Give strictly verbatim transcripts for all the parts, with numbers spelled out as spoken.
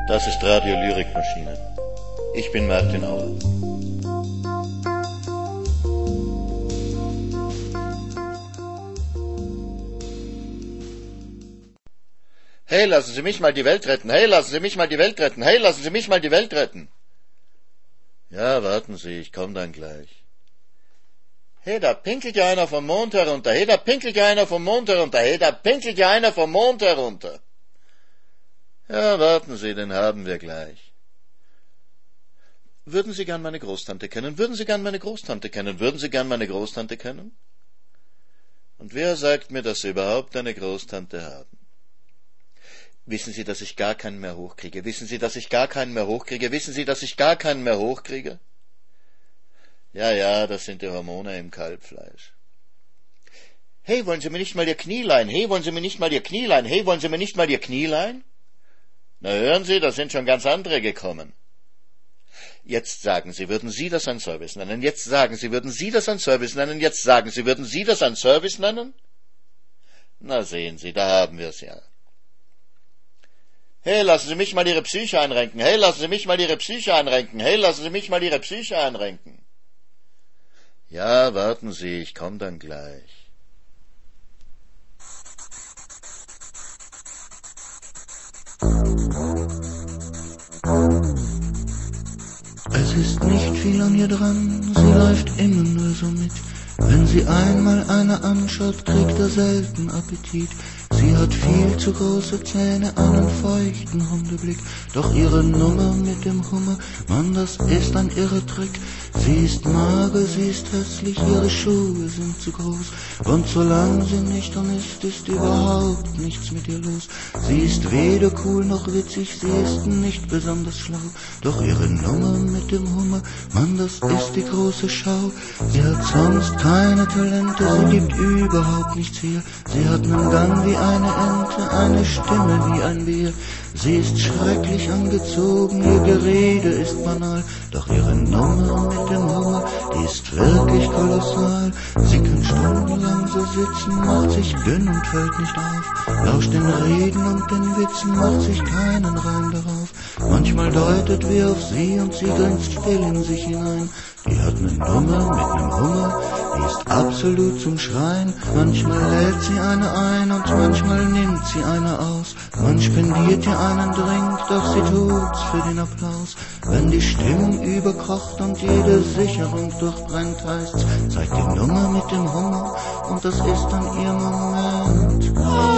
Das ist Radio Lyrikmaschine. Ich bin Martin Auer. Hey, lassen Sie mich mal die Welt retten. Hey, lassen Sie mich mal die Welt retten. Hey, lassen Sie mich mal die Welt retten. Ja, warten Sie, ich komme dann gleich. Hey, da pinkelt ja einer vom Mond herunter. Hey, da pinkelt ja einer vom Mond herunter. Hey, da pinkelt ja einer vom Mond herunter. Ja, warten Sie, den haben wir gleich. Würden Sie gern meine Großtante kennen? Würden Sie gern meine Großtante kennen? Würden Sie gern meine Großtante kennen? Und wer sagt mir, dass Sie überhaupt eine Großtante haben? Wissen Sie, dass ich gar keinen mehr hochkriege? Wissen Sie, dass ich gar keinen mehr hochkriege? Wissen Sie, dass ich gar keinen mehr hochkriege? Ja, ja, das sind die Hormone im Kalbfleisch. Hey, wollen Sie mir nicht mal Ihr Knie leihen? Hey, wollen Sie mir nicht mal Ihr Knie leihen? Hey, wollen Sie mir nicht mal Ihr Knie leihen? Na hören Sie, da sind schon ganz andere gekommen. Jetzt sagen Sie, würden Sie das ein Service nennen? Jetzt sagen Sie, würden Sie das ein Service nennen? Jetzt sagen Sie, würden Sie das ein Service nennen? Na sehen Sie, da haben wir es ja. Hey, lassen Sie mich mal Ihre Psyche einrenken. Hey, lassen Sie mich mal Ihre Psyche einrenken. Hey, lassen Sie mich mal Ihre Psyche einrenken. Ja, warten Sie, ich komme dann gleich. Es ist nicht viel an ihr dran, sie läuft immer nur so mit. Wenn sie einmal einer anschaut, kriegt er selten Appetit. Sie hat viel zu große Zähne, einen feuchten Hundeblick. Doch ihre Nummer mit dem Hummer, Mann, das ist ein irrer Trick. Sie ist mager, sie ist hässlich, ihre Schuhe sind zu groß. Und solange sie nüchtern ist, ist überhaupt nichts mit ihr los. Sie ist weder cool noch witzig, sie ist nicht besonders schlau. Doch ihre Nummer mit dem Hummer, Mann, das ist die große Schau. Sie hat sonst keine Talente, sie gibt überhaupt nichts her. Sie hat einen Gang wie eine Ente, eine Stimme wie ein Bär. Sie ist schrecklich angezogen, ihr Gerede ist banal. Doch ihre Nummer mit dem Hummer, die ist wirklich kolossal. Sie kann stundenlang so sitzen, macht sich dünn und fällt nicht auf. Lauscht den Reden und den Witzen, macht sich keinen Reim darauf. Manchmal deutet wer auf sie und sie grinst still in sich hinein. Die hat ne Nummer mit nem Hummer, die ist absolut zum Schreien. Manchmal lädt sie eine ein und manchmal nimmt sie eine aus. Man spendiert ihr einen Drink, doch sie tut's für den Applaus. Wenn die Stimmung überkocht und jede Sicherung durchbrennt, heißt's, zeigt die Nummer mit dem Hummer und das ist dann ihr Moment.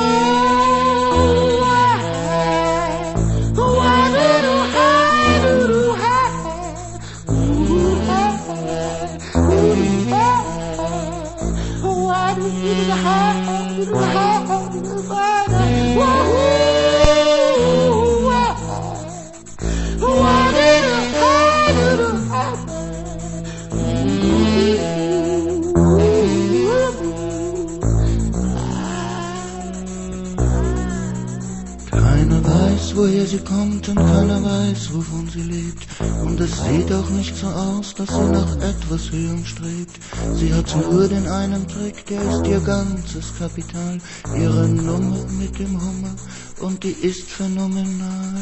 Keiner weiß, woher sie kommt und keiner weiß, wovon sie lebt. Und es sieht auch nicht so aus, dass sie nach etwas Höherem strebt. Sie hat nur den einen Trick, der ist ihr ganzes Kapital. Ihre Nummer mit dem Hummer und die ist phänomenal.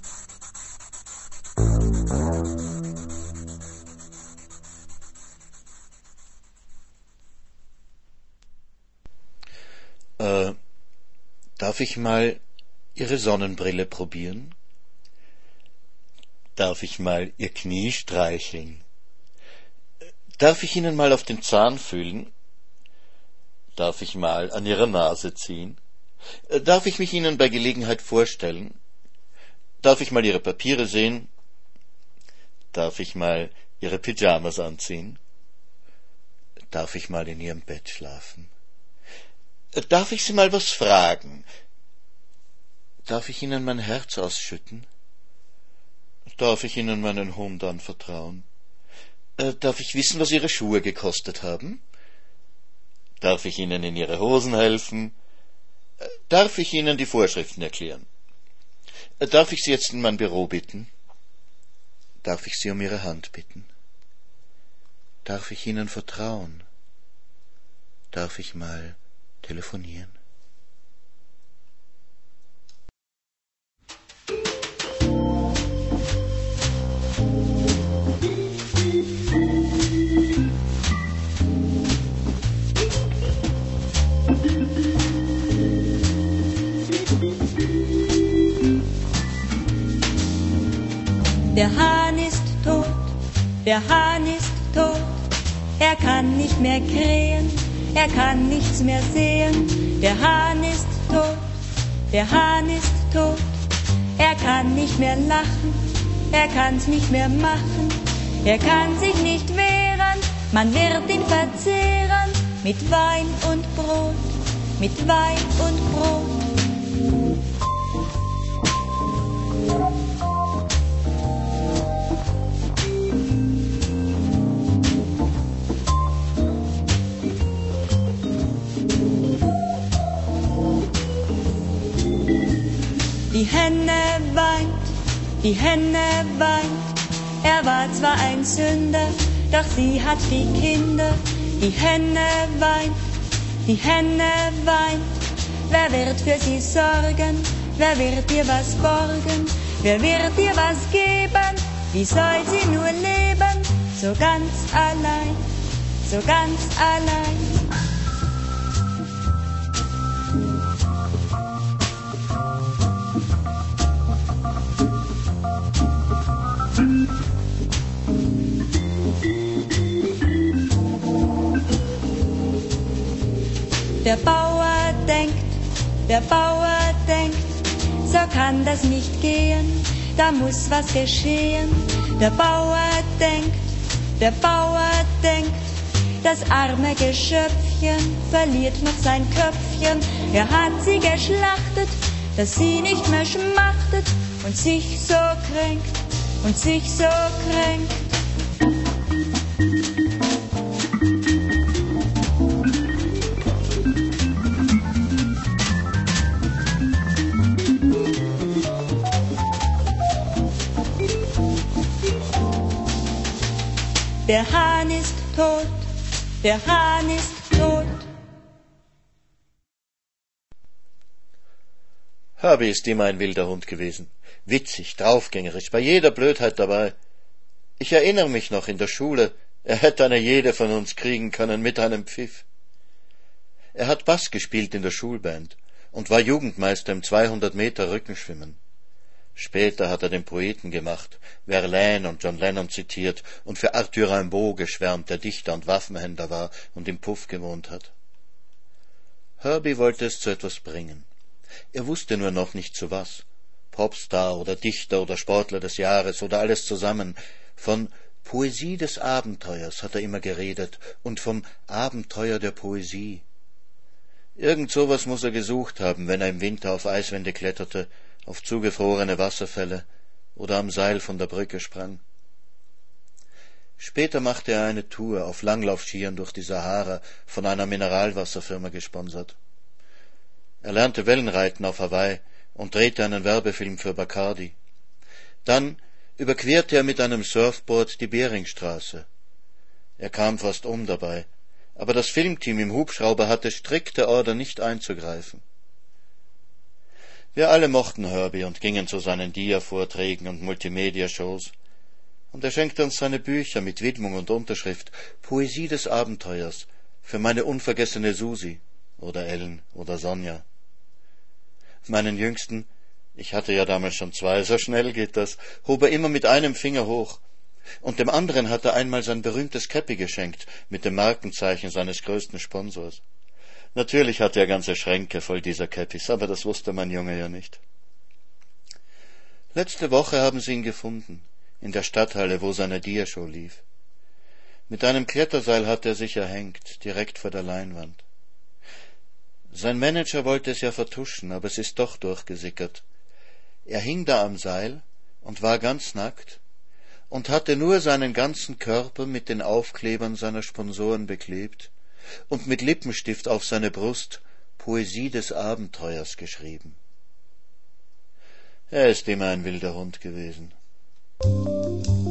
Äh, darf ich mal Ihre Sonnenbrille probieren? Darf ich mal Ihr Knie streicheln? Darf ich Ihnen mal auf den Zahn fühlen? Darf ich mal an Ihrer Nase ziehen? Darf ich mich Ihnen bei Gelegenheit vorstellen? Darf ich mal Ihre Papiere sehen? Darf ich mal Ihre Pyjamas anziehen? Darf ich mal in Ihrem Bett schlafen? Darf ich Sie mal was fragen? Darf ich Ihnen mein Herz ausschütten? Darf ich Ihnen meinen Hund anvertrauen? Äh, darf ich wissen, was Ihre Schuhe gekostet haben? Darf ich Ihnen in Ihre Hosen helfen? Äh, darf ich Ihnen die Vorschriften erklären? Äh, darf ich Sie jetzt in mein Büro bitten? Darf ich Sie um Ihre Hand bitten? Darf ich Ihnen vertrauen? Darf ich mal telefonieren? Hahn ist tot, er kann nicht mehr krähen, er kann nichts mehr sehen. Der Hahn ist tot, der Hahn ist tot, er kann nicht mehr lachen, er kann's nicht mehr machen, er kann sich nicht wehren, man wird ihn verzehren, mit Wein und Brot, mit Wein und Brot. Die Henne weint, die Henne weint, er war zwar ein Sünder, doch sie hat die Kinder. Die Henne weint, die Henne weint, wer wird für sie sorgen, wer wird ihr was borgen, wer wird ihr was geben, wie soll sie nur leben, so ganz allein, so ganz allein. Der Bauer denkt, der Bauer denkt, so kann das nicht gehen, da muss was geschehen. Der Bauer denkt, der Bauer denkt, das arme Geschöpfchen verliert noch sein Köpfchen. Er hat sie geschlachtet, dass sie nicht mehr schmachtet und sich so kränkt, und sich so kränkt. Der Hahn ist tot, der Hahn ist tot. Herbie ist immer ein wilder Hund gewesen. Witzig, draufgängerisch, bei jeder Blödheit dabei. Ich erinnere mich noch in der Schule, er hätte eine jede von uns kriegen können mit einem Pfiff. Er hat Bass gespielt in der Schulband und war Jugendmeister im zweihundert Meter Rückenschwimmen. Später hat er den Poeten gemacht, Verlaine und John Lennon zitiert und für Arthur Rimbaud geschwärmt, der Dichter und Waffenhändler war und im Puff gewohnt hat. Herbie wollte es zu etwas bringen. Er wusste nur noch nicht zu was. Popstar oder Dichter oder Sportler des Jahres oder alles zusammen. Von Poesie des Abenteuers hat er immer geredet und vom Abenteuer der Poesie. Irgend sowas muss er gesucht haben, wenn er im Winter auf Eiswände kletterte, auf zugefrorene Wasserfälle oder am Seil von der Brücke sprang. Später machte er eine Tour auf Langlaufskiern durch die Sahara, von einer Mineralwasserfirma gesponsert. Er lernte Wellenreiten auf Hawaii und drehte einen Werbefilm für Bacardi. Dann überquerte er mit einem Surfboard die Beringstraße. Er kam fast um dabei, aber das Filmteam im Hubschrauber hatte strikte Order, nicht einzugreifen. Wir alle mochten Herbie und gingen zu seinen Dia-Vorträgen und Multimedia-Shows. Und er schenkte uns seine Bücher mit Widmung und Unterschrift Poesie des Abenteuers für meine unvergessene Susi oder Ellen oder Sonja. Meinen Jüngsten, ich hatte ja damals schon zwei, so schnell geht das, hob er immer mit einem Finger hoch. Und dem anderen hat er einmal sein berühmtes Käppi geschenkt mit dem Markenzeichen seines größten Sponsors. Natürlich hatte er ganze Schränke voll dieser Käppis, aber das wusste mein Junge ja nicht. Letzte Woche haben sie ihn gefunden, in der Stadthalle, wo seine Diashow lief. Mit einem Kletterseil hat er sich erhängt, direkt vor der Leinwand. Sein Manager wollte es ja vertuschen, aber es ist doch durchgesickert. Er hing da am Seil und war ganz nackt und hatte nur seinen ganzen Körper mit den Aufklebern seiner Sponsoren beklebt und mit Lippenstift auf seine Brust Poesie des Abenteuers geschrieben. Er ist immer ein wilder Hund gewesen.